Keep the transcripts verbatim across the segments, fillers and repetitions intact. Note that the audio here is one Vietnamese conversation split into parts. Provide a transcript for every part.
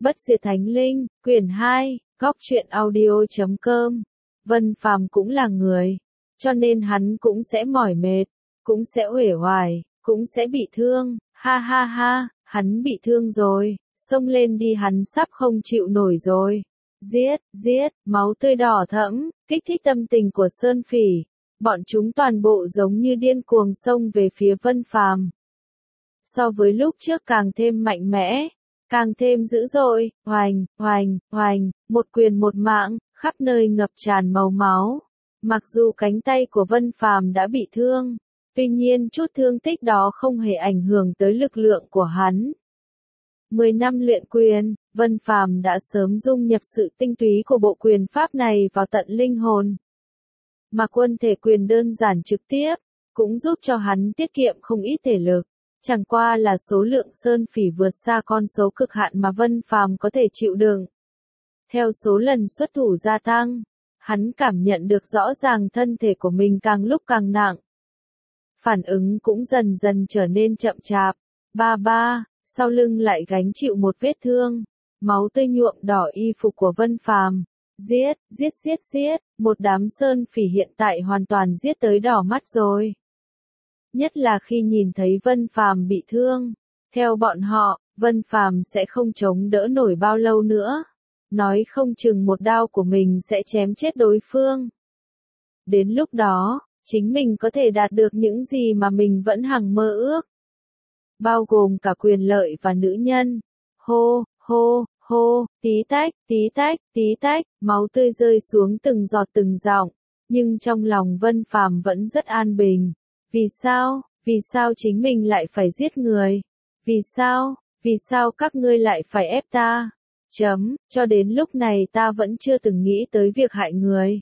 Bất diệt thánh linh, quyển hai, góc truyện audio chấm com. Vân Phàm cũng là người, cho nên hắn cũng sẽ mỏi mệt, cũng sẽ uể oải, cũng sẽ bị thương, ha ha ha, hắn bị thương rồi, xông lên đi, hắn sắp không chịu nổi rồi. Giết, giết, máu tươi đỏ thẫm, kích thích tâm tình của Sơn Phỉ. Bọn chúng toàn bộ giống như điên cuồng xông về phía Vân Phàm. So với lúc trước càng thêm mạnh mẽ, càng thêm dữ dội, oành, oành, oành, một quyền một mạng, khắp nơi ngập tràn màu máu. Mặc dù cánh tay của Vân Phàm đã bị thương, tuy nhiên chút thương tích đó không hề ảnh hưởng tới lực lượng của hắn. Mười năm luyện quyền, Vân Phàm đã sớm dung nhập sự tinh túy của bộ quyền pháp này vào tận linh hồn. Mà quân thể quyền đơn giản trực tiếp, cũng giúp cho hắn tiết kiệm không ít thể lực. Chẳng qua là số lượng Sơn Phỉ vượt xa con số cực hạn mà Vân Phàm có thể chịu đựng. Theo số lần xuất thủ gia tăng, hắn cảm nhận được rõ ràng thân thể của mình càng lúc càng nặng. Phản ứng cũng dần dần trở nên chậm chạp. Ba ba, sau lưng lại gánh chịu một vết thương. Máu tươi nhuộm đỏ y phục của Vân Phàm. Giết, giết giết giết, một đám Sơn Phỉ hiện tại hoàn toàn giết tới đỏ mắt rồi. Nhất là khi nhìn thấy Vân Phàm bị thương. Theo bọn họ, Vân Phàm sẽ không chống đỡ nổi bao lâu nữa. Nói không chừng một đao của mình sẽ chém chết đối phương. Đến lúc đó, chính mình có thể đạt được những gì mà mình vẫn hằng mơ ước. Bao gồm cả quyền lợi và nữ nhân. Hô, hô, hô, tí tách, tí tách, tí tách, máu tươi rơi xuống từng giọt từng giọng. Nhưng trong lòng Vân Phàm vẫn rất an bình. Vì sao, vì sao chính mình lại phải giết người? Vì sao, vì sao các ngươi lại phải ép ta? Chấm, cho đến lúc này ta vẫn chưa từng nghĩ tới việc hại người.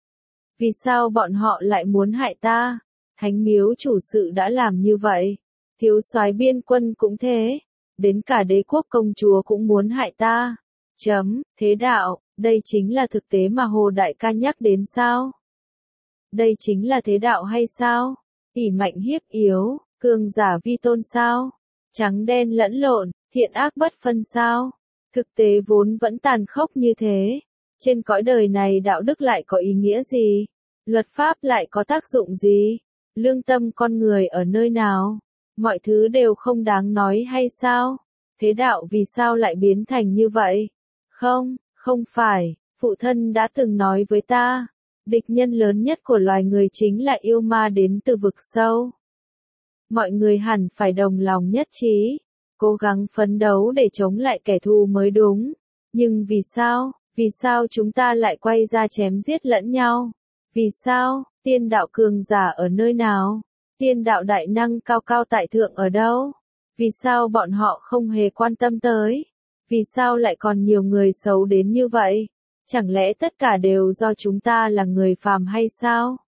Vì sao bọn họ lại muốn hại ta? Thánh miếu chủ sự đã làm như vậy. Thiếu soái biên quân cũng thế. Đến cả đế quốc công chúa cũng muốn hại ta. Chấm, thế đạo, đây chính là thực tế mà Hồ Đại ca nhắc đến sao? Đây chính là thế đạo hay sao? Ỷ mạnh hiếp yếu, cường giả vi tôn sao? Trắng đen lẫn lộn, thiện ác bất phân sao? Thực tế vốn vẫn tàn khốc như thế. Trên cõi đời này đạo đức lại có ý nghĩa gì? Luật pháp lại có tác dụng gì? Lương tâm con người ở nơi nào? Mọi thứ đều không đáng nói hay sao? Thế đạo vì sao lại biến thành như vậy? Không, không phải, phụ thân đã từng nói với ta. Địch nhân lớn nhất của loài người chính là yêu ma đến từ vực sâu. Mọi người hẳn phải đồng lòng nhất trí, cố gắng phấn đấu để chống lại kẻ thù mới đúng. Nhưng vì sao, vì sao chúng ta lại quay ra chém giết lẫn nhau? Vì sao, tiên đạo cường giả ở nơi nào? Tiên đạo đại năng cao cao tại thượng ở đâu? Vì sao bọn họ không hề quan tâm tới? Vì sao lại còn nhiều người xấu đến như vậy? Chẳng lẽ tất cả đều do chúng ta là người phàm hay sao?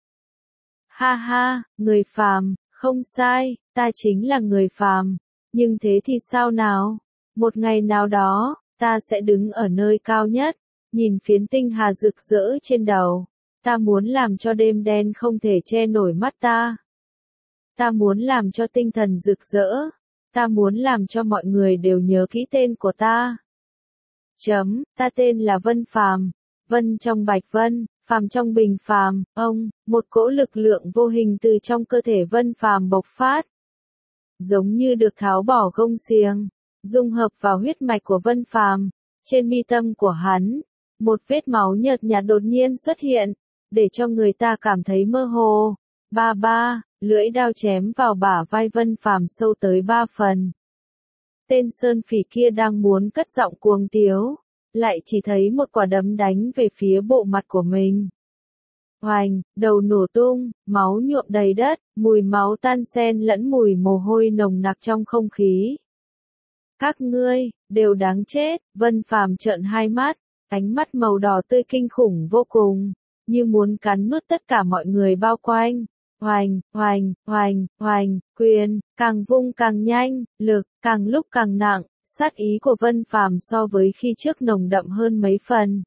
Ha ha, người phàm, không sai, ta chính là người phàm. Nhưng thế thì sao nào? Một ngày nào đó, ta sẽ đứng ở nơi cao nhất, nhìn phiến tinh hà rực rỡ trên đầu. Ta muốn làm cho đêm đen không thể che nổi mắt ta. Ta muốn làm cho tinh thần rực rỡ. Ta muốn làm cho mọi người đều nhớ kỹ tên của ta. Chấm, ta tên là Vân Phàm. Vân trong Bạch Vân, Phàm trong Bình Phàm. Ông, một cỗ lực lượng vô hình từ trong cơ thể Vân Phàm bộc phát. Giống như được tháo bỏ gông xiềng, dung hợp vào huyết mạch của Vân Phàm. Trên mi tâm của hắn, một vết máu nhợt nhạt đột nhiên xuất hiện, để cho người ta cảm thấy mơ hồ. Ba ba, lưỡi đao chém vào bả vai Vân Phàm sâu tới ba phần. Tên Sơn Phỉ kia đang muốn cất giọng cuồng tiếu, lại chỉ thấy một quả đấm đánh về phía bộ mặt của mình. Oành, đầu nổ tung, máu nhuộm đầy đất, mùi máu tan xen lẫn mùi mồ hôi nồng nặc trong không khí. Các ngươi, đều đáng chết, Vân Phàm trợn hai mắt, ánh mắt màu đỏ tươi kinh khủng vô cùng, như muốn cắn nuốt tất cả mọi người bao quanh. Oành, oành, oành, oành, quyền, càng vung càng nhanh, lực, càng lúc càng nặng, sát ý của Vân Phàm so với khi trước nồng đậm hơn mấy phần.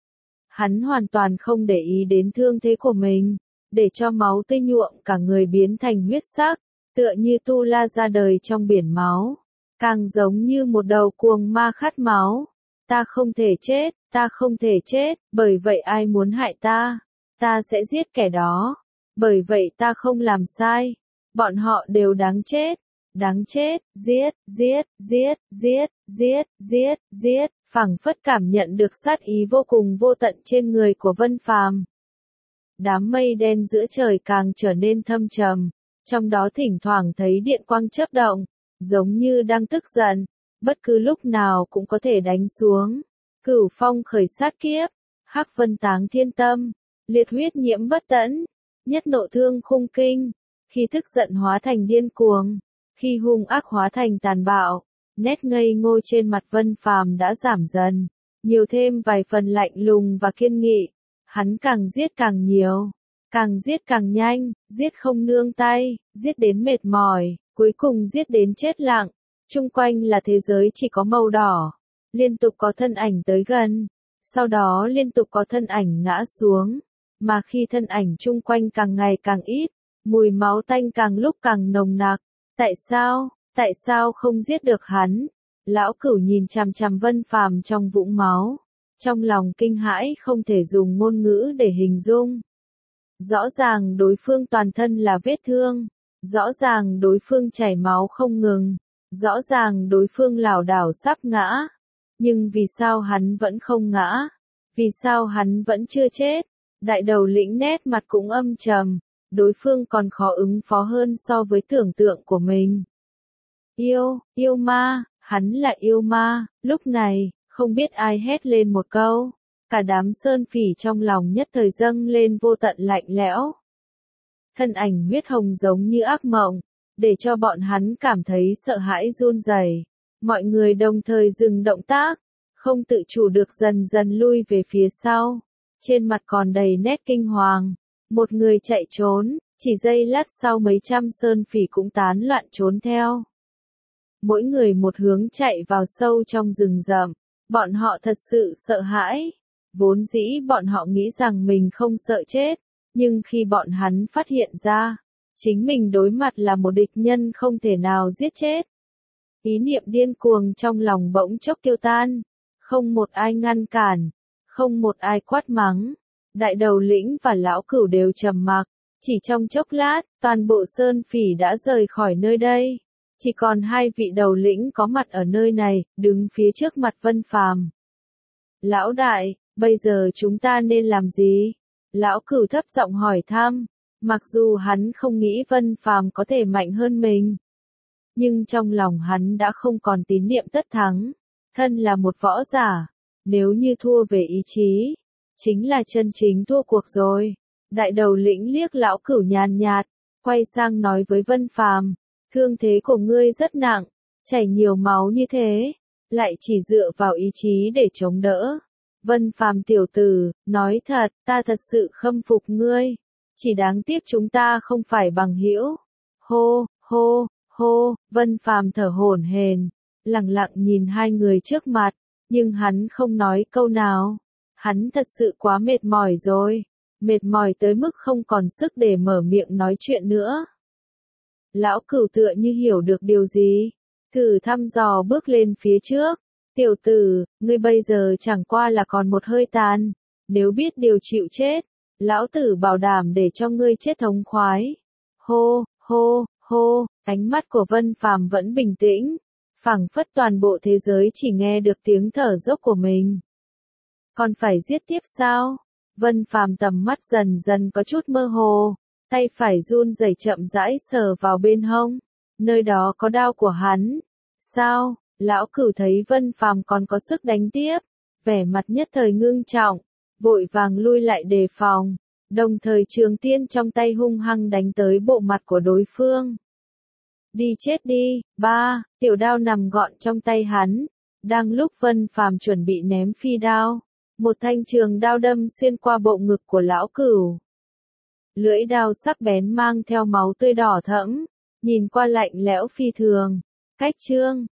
Hắn hoàn toàn không để ý đến thương thế của mình, để cho máu tươi nhuộm cả người biến thành huyết sắc, tựa như tu la ra đời trong biển máu, càng giống như một đầu cuồng ma khát máu. Ta không thể chết, ta không thể chết, bởi vậy ai muốn hại ta, ta sẽ giết kẻ đó. Bởi vậy ta không làm sai, bọn họ đều đáng chết, đáng chết, giết, giết, giết, giết, giết, giết, giết, phảng phất cảm nhận được sát ý vô cùng vô tận trên người của Vân Phàm. Đám mây đen giữa trời càng trở nên thâm trầm, trong đó thỉnh thoảng thấy điện quang chớp động, giống như đang tức giận, bất cứ lúc nào cũng có thể đánh xuống. Cửu phong khởi sát kiếp, hắc vân táng thiên tâm, liệt huyết nhiễm bất tẫn, nhất nộ thương khung kinh, khi tức giận hóa thành điên cuồng, khi hung ác hóa thành tàn bạo, nét ngây ngô trên mặt Vân Phàm đã giảm dần, nhiều thêm vài phần lạnh lùng và kiên nghị. Hắn càng giết càng nhiều, càng giết càng nhanh, giết không nương tay, giết đến mệt mỏi, cuối cùng giết đến chết lặng. Chung quanh là thế giới chỉ có màu đỏ, liên tục có thân ảnh tới gần, sau đó liên tục có thân ảnh ngã xuống, mà khi thân ảnh chung quanh càng ngày càng ít, mùi máu tanh càng lúc càng nồng nặc. Tại sao, tại sao không giết được hắn? Lão Cửu nhìn chằm chằm Vân Phàm trong vũng máu, trong lòng kinh hãi không thể dùng ngôn ngữ để hình dung. Rõ ràng đối phương toàn thân là vết thương, rõ ràng đối phương chảy máu không ngừng, rõ ràng đối phương lảo đảo sắp ngã, nhưng vì sao hắn vẫn không ngã? Vì sao hắn vẫn chưa chết? Đại đầu lĩnh nét mặt cũng âm trầm, đối phương còn khó ứng phó hơn so với tưởng tượng của mình. Yêu, yêu ma, hắn là yêu ma. Lúc này, không biết ai hét lên một câu, cả đám sơn phỉ trong lòng nhất thời dâng lên vô tận lạnh lẽo. Thân ảnh huyết hồng giống như ác mộng, để cho bọn hắn cảm thấy sợ hãi run rẩy. Mọi người đồng thời dừng động tác, không tự chủ được dần dần lui về phía sau, trên mặt còn đầy nét kinh hoàng. Một người chạy trốn, chỉ giây lát sau mấy trăm sơn phỉ cũng tán loạn trốn theo. Mỗi người một hướng chạy vào sâu trong rừng rậm, bọn họ thật sự sợ hãi. Vốn dĩ bọn họ nghĩ rằng mình không sợ chết, nhưng khi bọn hắn phát hiện ra, chính mình đối mặt là một địch nhân không thể nào giết chết. Ý niệm điên cuồng trong lòng bỗng chốc tiêu tan, không một ai ngăn cản, không một ai quát mắng. Đại đầu lĩnh và lão Cửu đều trầm mặc, chỉ trong chốc lát, toàn bộ sơn phỉ đã rời khỏi nơi đây. Chỉ còn hai vị đầu lĩnh có mặt ở nơi này, đứng phía trước mặt Vân Phàm. Lão đại, bây giờ chúng ta nên làm gì? Lão Cửu thấp giọng hỏi thăm, mặc dù hắn không nghĩ Vân Phàm có thể mạnh hơn mình. Nhưng trong lòng hắn đã không còn tín niệm tất thắng, thân là một võ giả, nếu như thua về ý chí, chính là chân chính thua cuộc rồi. Đại đầu lĩnh liếc lão Cửu nhàn nhạt, quay sang nói với Vân Phàm, thương thế của ngươi rất nặng, chảy nhiều máu như thế, lại chỉ dựa vào ý chí để chống đỡ. Vân Phàm tiểu tử, nói thật, ta thật sự khâm phục ngươi, chỉ đáng tiếc chúng ta không phải bằng hữu. Hô, hô, hô, Vân Phàm thở hổn hển, lặng lặng nhìn hai người trước mặt, nhưng hắn không nói câu nào. Hắn thật sự quá mệt mỏi rồi, mệt mỏi tới mức không còn sức để mở miệng nói chuyện nữa. Lão Cửu tựa như hiểu được điều gì, thử thăm dò bước lên phía trước. Tiểu tử, ngươi bây giờ chẳng qua là còn một hơi tàn, nếu biết điều chịu chết, lão tử bảo đảm để cho ngươi chết thống khoái. Hô, hô, hô, ánh mắt của Vân Phàm vẫn bình tĩnh, phảng phất toàn bộ thế giới chỉ nghe được tiếng thở dốc của mình. Còn phải giết tiếp sao? Vân Phàm tầm mắt dần dần có chút mơ hồ, tay phải run rẩy chậm rãi sờ vào bên hông, nơi đó có đao của hắn. Sao? Lão Cửu thấy Vân Phàm còn có sức đánh tiếp, vẻ mặt nhất thời ngưng trọng, vội vàng lui lại đề phòng, đồng thời trường tiên trong tay hung hăng đánh tới bộ mặt của đối phương. Đi chết đi, ba, tiểu đao nằm gọn trong tay hắn, đang lúc Vân Phàm chuẩn bị ném phi đao, một thanh trường đao đâm xuyên qua bộ ngực của lão Cửu. Lưỡi đao sắc bén mang theo máu tươi đỏ thẫm, nhìn qua lạnh lẽo phi thường. Cách chương